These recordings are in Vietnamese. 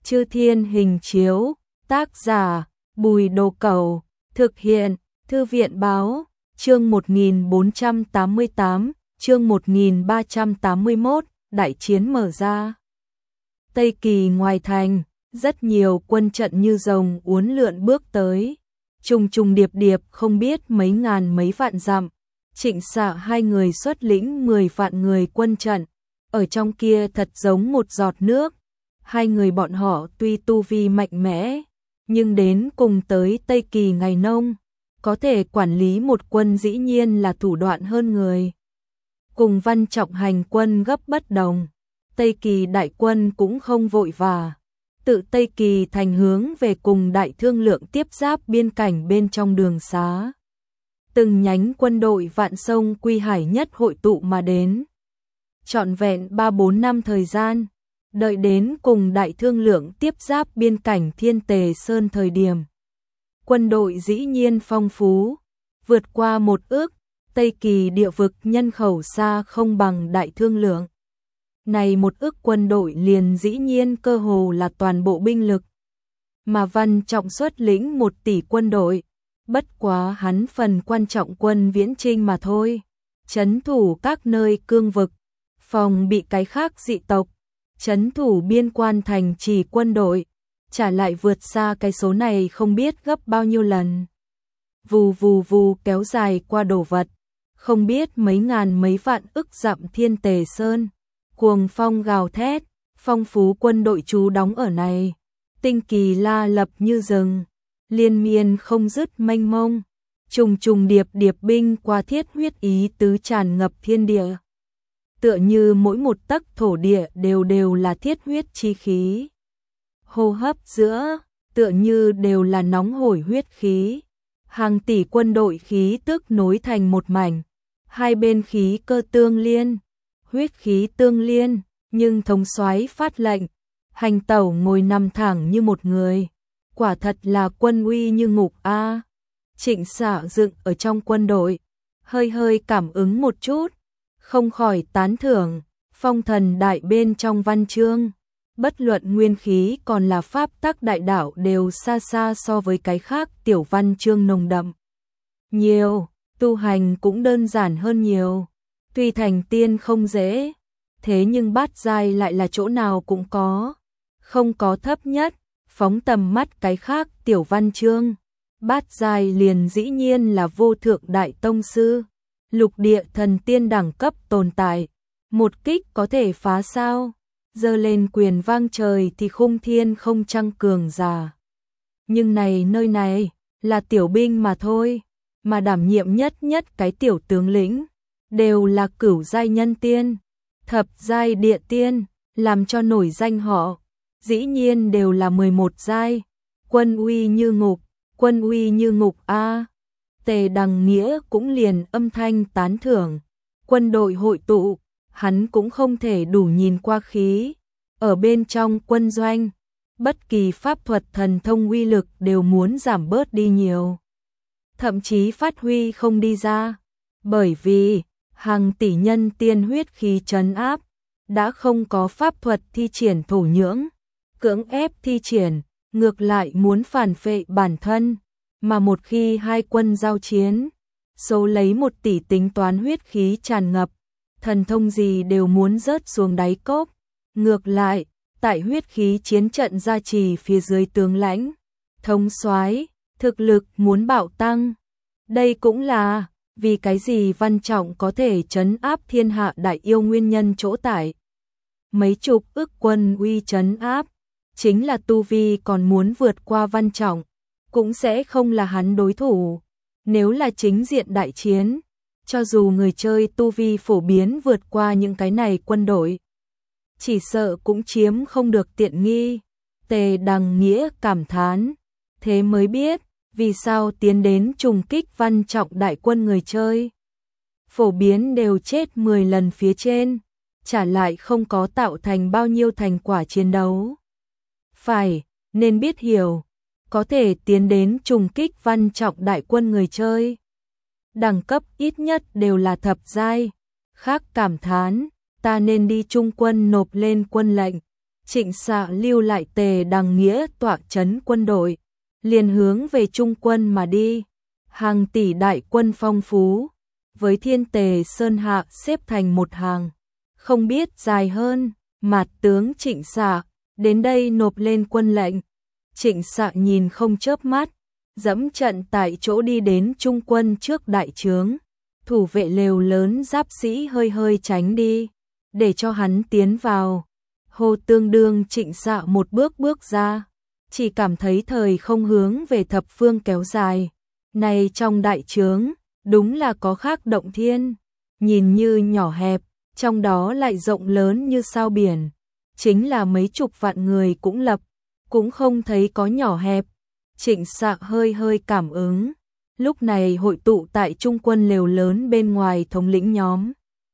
Chư Thiên Hình Chiếu, tác giả Bùi Đồ Cẩu, thực hiện Thư viện Báo, chương 1488, chương 1381, đại chiến mở ra. Tây Kỳ ngoài thành, rất nhiều quân trận như rồng uốn lượn bước tới, trùng trùng điệp điệp không biết mấy ngàn mấy vạn dặm. Trịnh Xạ hai người xuất lĩnh 10 vạn người quân trận, ở trong kia thật giống một giọt nước. Hai người bọn họ tuy tu vi mạnh mẽ, nhưng đến cùng tới Tây Kỳ ngày nông, có thể quản lý một quân dĩ nhiên là thủ đoạn hơn người. Cùng Văn Trọng hành quân gấp bất đồng, Tây Kỳ đại quân cũng không vội vã, tự Tây Kỳ thành hướng về cùng Đại Thương Lượng tiếp giáp biên cảnh bên trong đường xá. Từng nhánh quân đội vạn sông Quy Hải nhất hội tụ mà đến. Trọn vẹn 3-4 năm thời gian, đợi đến cùng Đại Thương Lượng tiếp giáp biên cảnh Thiên Tề Sơn thời điểm. Quân đội dĩ nhiên phong phú, vượt qua 1 ước, Tây Kỳ địa vực nhân khẩu xa không bằng Đại Thương Lượng. Này 1 ước quân đội liền dĩ nhiên cơ hồ là toàn bộ binh lực. Mà Văn Trọng xuất lĩnh 1 tỷ quân đội, bất quá hắn phần quan trọng quân viễn chinh mà thôi, trấn thủ các nơi cương vực, phòng bị cái khác dị tộc, trấn thủ biên quan thành trì quân đội, trả lại vượt xa cái số này không biết gấp bao nhiêu lần. Vù vù vù kéo dài qua đồ vật, không biết mấy ngàn mấy vạn ức dặm Thiên Tề Sơn, cuồng phong gào thét, phong phú quân đội trú đóng ở này, tinh kỳ la lập như rừng, liên miên không dứt mênh mông, trùng trùng điệp điệp binh qua thiết huyết ý tứ tràn ngập thiên địa. Tựa như mỗi một tấc thổ địa đều là thiết huyết chi khí. Hô hấp giữa, tựa như đều là nóng hổi huyết khí. Hàng tỷ quân đội khí tức nối thành một mảnh, hai bên khí cơ tương liên, huyết khí tương liên, nhưng thống soái phát lệnh, hành tẩu ngồi nằm thẳng như một người. Quả thật là quân uy như ngục a. Trịnh Xạ dựng ở trong quân đội, hơi hơi cảm ứng một chút, không khỏi tán thưởng, phong thần đại bên trong văn chương, bất luận nguyên khí còn là pháp tắc đại đạo đều xa xa so với cái khác tiểu văn chương nồng đậm. Nhiều, tu hành cũng đơn giản hơn nhiều, tuy thành tiên không dễ, thế nhưng bát giai lại là chỗ nào cũng có, không có thấp nhất. Phóng tầm mắt cái khác tiểu văn chương, bát giai liền dĩ nhiên là vô thượng đại tông sư, lục địa thần tiên đẳng cấp tồn tại, một kích có thể phá sao, giơ lên quyền vang trời thì khung thiên không trăng cường giả. Nhưng này nơi này là tiểu binh mà thôi, mà đảm nhiệm nhất cái tiểu tướng lĩnh đều là cửu giai nhân tiên, thập giai địa tiên, làm cho nổi danh họ. Dĩ nhiên đều là 11 giai, quân uy như ngục a. Tề Đằng Nghĩa cũng liền âm thanh tán thưởng, quân đội hội tụ, hắn cũng không thể đủ nhìn qua khí, ở bên trong quân doanh, bất kỳ pháp thuật thần thông uy lực đều muốn giảm bớt đi nhiều, thậm chí phát huy không đi ra, bởi vì hàng tỷ nhân tiên huyết khí trấn áp, đã không có pháp thuật thi triển thổ nhưỡng. Cưỡng ép thi triển, ngược lại muốn phản phệ bản thân, mà một khi hai quân giao chiến, số lấy 1 tỷ tính toán huyết khí tràn ngập, thần thông gì đều muốn rớt xuống đáy cốc. Ngược lại, tại huyết khí chiến trận gia trì phía dưới tướng lãnh, thống soái, thực lực muốn bạo tăng. Đây cũng là vì cái gì Văn Trọng có thể trấn áp thiên hạ đại yêu nguyên nhân chỗ tại. Mấy chục ức quân uy trấn áp, chính là tu vi còn muốn vượt qua Văn Trọng, cũng sẽ không là hắn đối thủ. Nếu là chính diện đại chiến, cho dù người chơi tu vi phổ biến vượt qua những cái này quân đội, chỉ sợ cũng chiếm không được tiện nghi. Tề Đằng Nghĩa cảm thán, thế mới biết vì sao tiến đến trùng kích Văn Trọng đại quân người chơi phổ biến đều chết 10 lần phía trên, trả lại không có tạo thành bao nhiêu thành quả chiến đấu. Phải, nên biết hiểu, có thể tiến đến trùng kích Văn Trọng đại quân người chơi, đẳng cấp ít nhất đều là thập giai. Khác cảm thán, ta nên đi trung quân nộp lên quân lệnh, Trịnh Xạ lưu lại Tề Đằng Nghĩa tọa trấn quân đội, liền hướng về Trung quân mà đi. Hàng tỷ đại quân phong phú, với Thiên Tề Sơn hạ xếp thành một hàng, không biết dài hơn, Mạt tướng Trịnh Xạ đến đây nộp lên quân lệnh. Trịnh Xạ nhìn không chớp mắt, dẫm trận tại chỗ đi đến Trung quân trước đại trướng. Thủ vệ lều lớn giáp sĩ hơi hơi tránh đi, để cho hắn tiến vào. Hồ Tương Đương Trịnh Xạ một bước bước ra, chỉ cảm thấy thời không hướng về thập phương kéo dài. Này trong đại trướng, đúng là có khác động thiên, nhìn như nhỏ hẹp, trong đó lại rộng lớn như sao biển. Chính là mấy chục vạn người cũng lập, cũng không thấy có nhỏ hẹp. Trịnh Xạ hơi hơi cảm ứng. Lúc này hội tụ tại Trung quân lều lớn bên ngoài thống lĩnh nhóm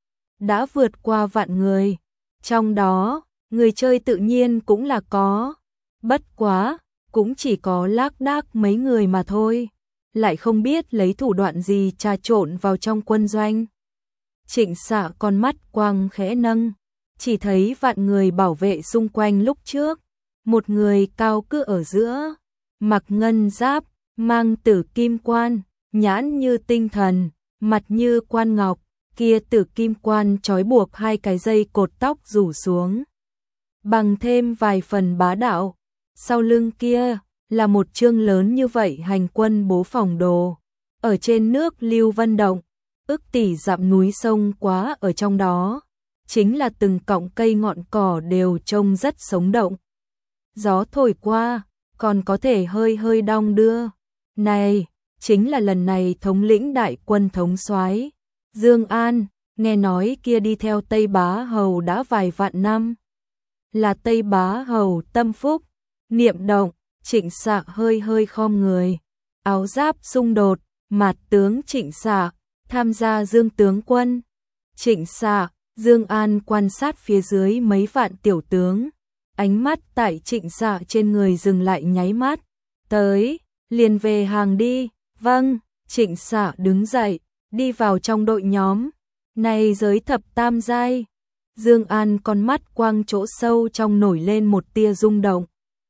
đã vượt qua vạn người. Trong đó, người chơi tự nhiên cũng là có. Bất quá, cũng chỉ có lác đác mấy người mà thôi. Lại không biết lấy thủ đoạn gì trà trộn vào trong quân doanh. Trịnh Xạ con mắt quang khẽ nâng, chỉ thấy vạn người bảo vệ xung quanh lúc trước. Một người cao cứ ở giữa, mặc ngân giáp, mang tử kim quan, nhãn như tinh thần, mặt như quan ngọc, kia tử kim quan trói buộc hai cái dây cột tóc rủ xuống, bằng thêm vài phần bá đạo. Sau lưng kia là một chương lớn như vậy hành quân bố phòng đồ, ở trên nước lưu vân động, ức tỷ dặm núi sông quá ở trong đó, chính là từng cọng cây ngọn cỏ đều trông rất sống động. Gió thổi qua, còn có thể hơi hơi đong đưa. Này, chính là lần này thống lĩnh đại quân thống soái Dương An, nghe nói kia đi theo Tây Bá Hầu đã vài vạn năm. Là Tây Bá Hầu tâm phúc. Niệm động, Trịnh Xạ hơi hơi khom người. Áo giáp xung đột, Mạt tướng Trịnh Xạ, tham gia Dương tướng quân. Trịnh Xạ, Dương An quan sát phía dưới mấy vạn tiểu tướng. Ánh mắt tại Trịnh Xạ trên người dừng lại nháy mắt. Tới, liền về hàng đi. Vâng, Trịnh Xạ đứng dậy, đi vào trong đội nhóm. Này giới thập tam giai. Dương An con mắt quang chỗ sâu trong nổi lên một tia rung động.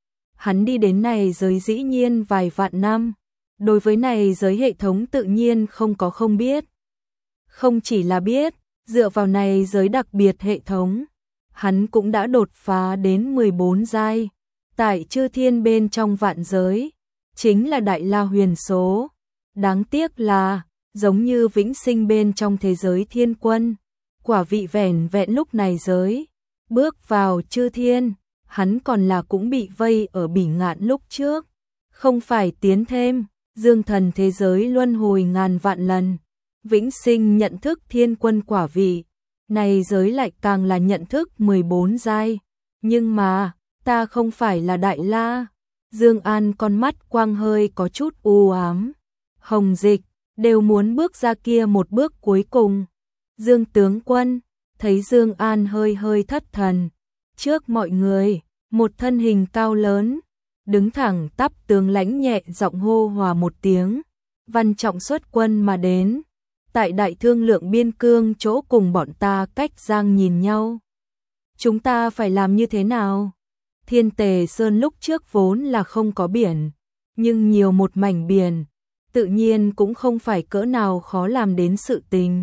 Hắn đi đến này giới dĩ nhiên vài vạn năm. Đối với này giới hệ thống tự nhiên không có không biết. Không chỉ là biết, dựa vào này giới đặc biệt hệ thống, hắn cũng đã đột phá đến 14 giai. Tại chư thiên bên trong vạn giới, chính là đại la huyền số. Đáng tiếc là, giống như vĩnh sinh bên trong thế giới thiên quân, quả vị vẻn vẹn lúc này giới, bước vào chư thiên, hắn còn là cũng bị vây ở bỉ ngạn lúc trước. Không phải tiến thêm, dương thần thế giới luân hồi ngàn vạn lần, vĩnh sinh nhận thức thiên quân quả vị, này giới lại càng là nhận thức 14 giai. Nhưng mà, ta không phải là đại la. Dương An con mắt quang hơi có chút u ám. Hồng Dịch đều muốn bước ra kia một bước cuối cùng. Dương tướng quân, thấy Dương An hơi hơi thất thần. Trước mọi người, một thân hình cao lớn, đứng thẳng tắp tướng lãnh nhẹ giọng hô hòa một tiếng. Văn Trọng xuất quân mà đến. Tại đại thương lượng biên cương chỗ cùng bọn ta cách giang nhìn nhau. Chúng ta phải làm như thế nào? Thiên Tề Sơn lúc trước vốn là không có biển, nhưng nhiều một mảnh biển, tự nhiên cũng không phải cỡ nào khó làm đến sự tình.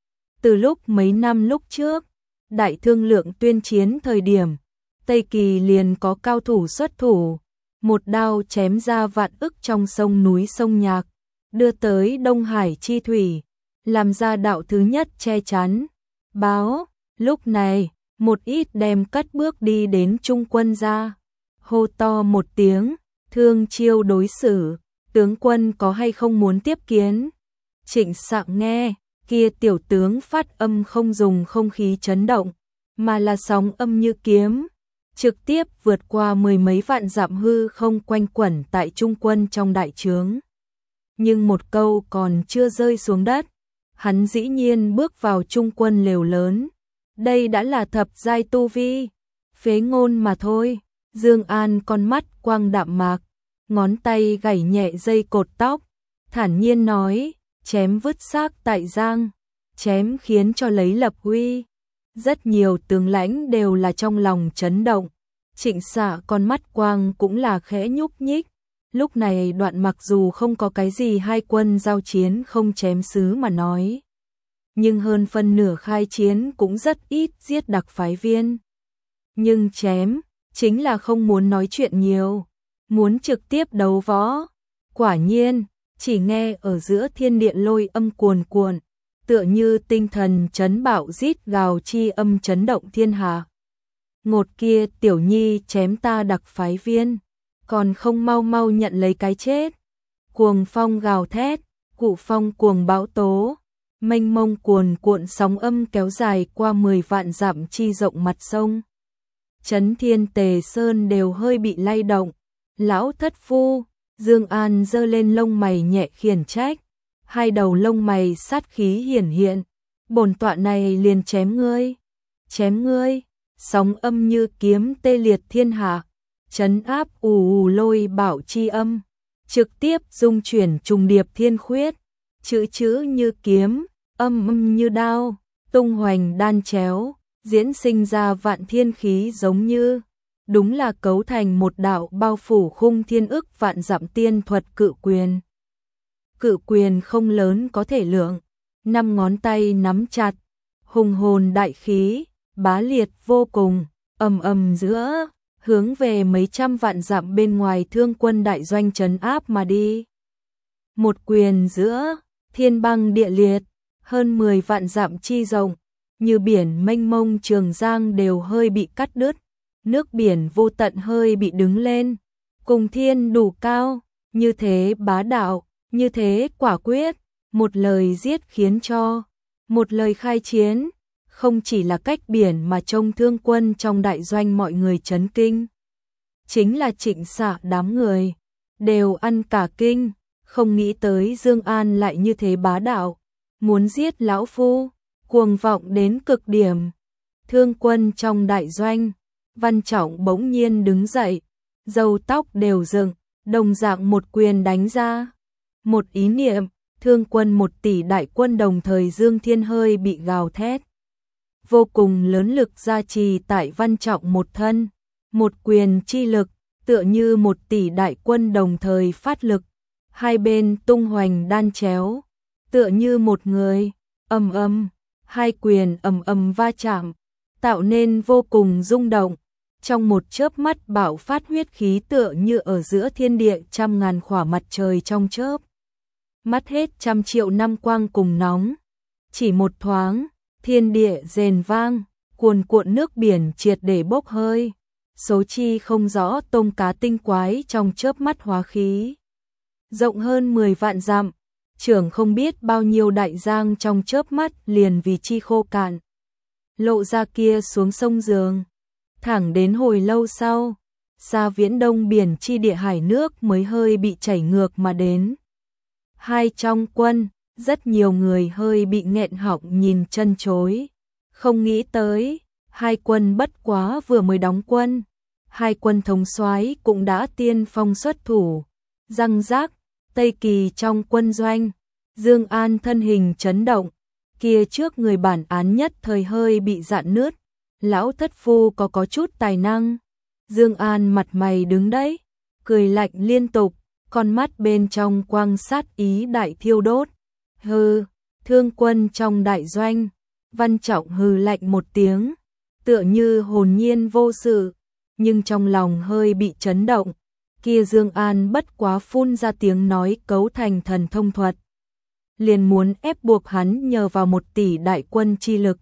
Từ lúc mấy năm lúc trước, đại thương lượng tuyên chiến thời điểm, Tây Kỳ liền có cao thủ xuất thủ, một đao chém ra vạn ức trong sông núi sông Nhạc, đưa tới Đông Hải chi thủy, làm ra đạo thứ nhất che chắn. Báo, lúc này, một ít đem cất bước đi đến trung quân ra, hô to một tiếng, thương chiêu đối xử, tướng quân có hay không muốn tiếp kiến? Trịnh Sạng nghe, kia tiểu tướng phát âm không dùng không khí chấn động, mà là sóng âm như kiếm, trực tiếp vượt qua mười mấy vạn dặm hư không quanh quẩn tại trung quân trong đại trướng. Nhưng một câu còn chưa rơi xuống đất, hắn dĩ nhiên bước vào trung quân lều lớn. Đây đã là thập giai tu vi, phế ngôn mà thôi. Dương An con mắt quang đạm mạc, ngón tay gảy nhẹ dây cột tóc, thản nhiên nói, chém vứt xác tại giang, chém khiến cho lấy lập uy. Rất nhiều tướng lãnh đều là trong lòng chấn động, Trịnh Xạ con mắt quang cũng là khẽ nhúc nhích. Lúc này Đoạn mặc dù không có cái gì hai quân giao chiến không chém xứ mà nói, nhưng hơn phân nửa khai chiến cũng rất ít giết đặc phái viên. Nhưng chém, chính là không muốn nói chuyện nhiều, muốn trực tiếp đấu võ. Quả nhiên, chỉ nghe ở giữa thiên địa lôi âm cuồn cuộn, tựa như tinh thần chấn bạo rít gào chi âm chấn động thiên hạ. Ngột kia tiểu nhi chém ta đặc phái viên, còn không mau mau nhận lấy cái chết. Cuồng phong gào thét, cụ phong cuồng bão tố, mênh mông cuồn cuộn sóng âm kéo dài qua 10 vạn dặm chi rộng mặt sông. Chấn Thiên Tề Sơn đều hơi bị lay động. Lão thất phu, Dương An giơ lên lông mày nhẹ khiển trách, hai đầu lông mày sát khí hiển hiện. Bổn tọa này liền chém ngươi, chém ngươi. Sóng âm như kiếm tê liệt thiên hạ, chấn áp ù ù lôi bảo chi âm, trực tiếp dung chuyển trùng điệp thiên khuyết, chữ chữ như kiếm, âm âm như đao, tung hoành đan chéo, diễn sinh ra vạn thiên khí giống như, đúng là cấu thành một đạo bao phủ khung thiên ức vạn dặm tiên thuật cự quyền. Cự quyền không lớn có thể lượng, 5 ngón tay nắm chặt, hùng hồn đại khí, bá liệt vô cùng, ầm ầm giữa, hướng về mấy trăm vạn dặm bên ngoài Thương quân đại doanh trấn áp mà đi. Một quyền giữa, thiên băng địa liệt, hơn 10 vạn dặm chi rộng, như biển mênh mông Trường Giang đều hơi bị cắt đứt, nước biển vô tận hơi bị đứng lên, cùng thiên đủ cao, như thế bá đạo, như thế quả quyết, một lời giết khiến cho, một lời khai chiến. Không chỉ là cách biển mà trông Thương quân trong đại doanh mọi người chấn kinh. Chính là Trịnh Xạ đám người, đều ăn cả kinh, không nghĩ tới Dương An lại như thế bá đạo, muốn giết lão phu, cuồng vọng đến cực điểm. Thương quân trong đại doanh, Văn Trọng bỗng nhiên đứng dậy, râu tóc đều dựng, đồng dạng một quyền đánh ra. Một ý niệm, Thương quân 1 tỷ đại quân đồng thời Dương Thiên hơi bị gào thét. Vô cùng lớn lực gia trì tại Văn Trọng một thân, một quyền chi lực, tựa như 1 tỷ đại quân đồng thời phát lực, hai bên tung hoành đan chéo, tựa như một người, ầm ầm, hai quyền ầm ầm va chạm, tạo nên vô cùng rung động, trong một chớp mắt bạo phát huyết khí tựa như ở giữa thiên địa trăm ngàn khỏa mặt trời trong chớp. Mắt hết trăm triệu năm quang cùng nóng, chỉ một thoáng, thiên địa rền vang, cuồn cuộn nước biển triệt để bốc hơi, số chi không rõ tôm cá tinh quái trong chớp mắt hóa khí. Rộng hơn 10 vạn dặm, trưởng không biết bao nhiêu đại giang trong chớp mắt liền vì chi khô cạn. Lộ ra kia xuống sông Giường, thẳng đến hồi lâu sau, xa viễn đông biển chi địa hải nước mới hơi bị chảy ngược mà đến. Hai trong quân, rất nhiều người hơi bị nghẹn họng nhìn chân chối, không nghĩ tới, hai quân bất quá vừa mới đóng quân, hai quân thống soái cũng đã tiên phong xuất thủ, răng rác, Tây Kỳ trong quân doanh, Dương An thân hình chấn động, kia trước người bản án nhất thời hơi bị rạn nứt, lão thất phu có chút tài năng. Dương An mặt mày đứng đấy, cười lạnh liên tục, con mắt bên trong quang sát ý đại thiêu đốt. Hừ, Thương quân trong đại doanh, Văn Trọng hừ lạnh một tiếng, tựa như hồn nhiên vô sự, nhưng trong lòng hơi bị chấn động. Kia Dương An bất quá phun ra tiếng nói cấu thành thần thông thuật, liền muốn ép buộc hắn nhờ vào 1 tỷ đại quân chi lực.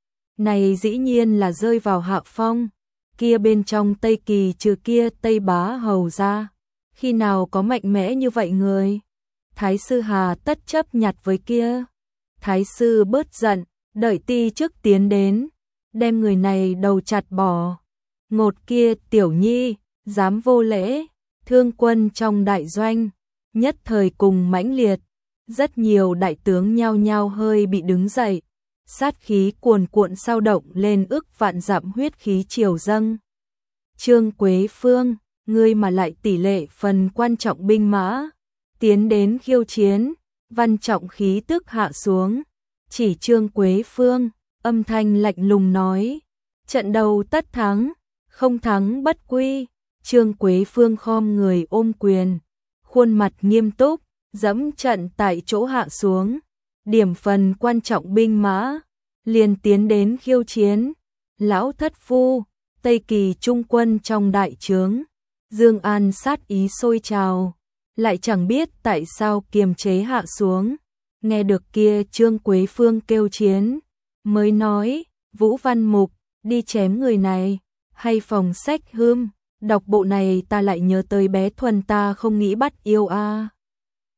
Này dĩ nhiên là rơi vào hạ phong, kia bên trong Tây Kỳ trừ kia Tây Bá Hầu ra, khi nào có mạnh mẽ như vậy người? Thái sư hà tất chấp nhặt với kia. Thái sư bớt giận, đợi ti trước tiến đến, đem người này đầu chặt bỏ. Ngột kia tiểu nhi, dám vô lễ. Thương quân trong đại doanh, nhất thời cùng mãnh liệt, rất nhiều đại tướng nhao nhao hơi bị đứng dậy, sát khí cuồn cuộn sao động lên ức vạn dặm huyết khí triều dâng. Trương Quế Phương, ngươi mà lại tỷ lệ phần quan trọng binh mã, tiến đến khiêu chiến. Văn Trọng khí tức hạ xuống, chỉ Trương Quế Phương, âm thanh lạnh lùng nói, trận đầu tất thắng, không thắng bất quy. Trương Quế Phương khom người ôm quyền, khuôn mặt nghiêm túc, dẫm trận tại chỗ hạ xuống, điểm phần quan trọng binh mã, liền tiến đến khiêu chiến. Lão thất phu, Tây Kỳ trung quân trong đại trướng, Dương An sát ý sôi trào, lại chẳng biết tại sao kiềm chế hạ xuống. Nghe được kia Trương Quế Phương kêu chiến, mới nói, Vũ Văn Mục, đi chém người này, hay phòng sách hươm, đọc bộ này ta lại nhớ tới bé Thuần ta không nghĩ bắt yêu a.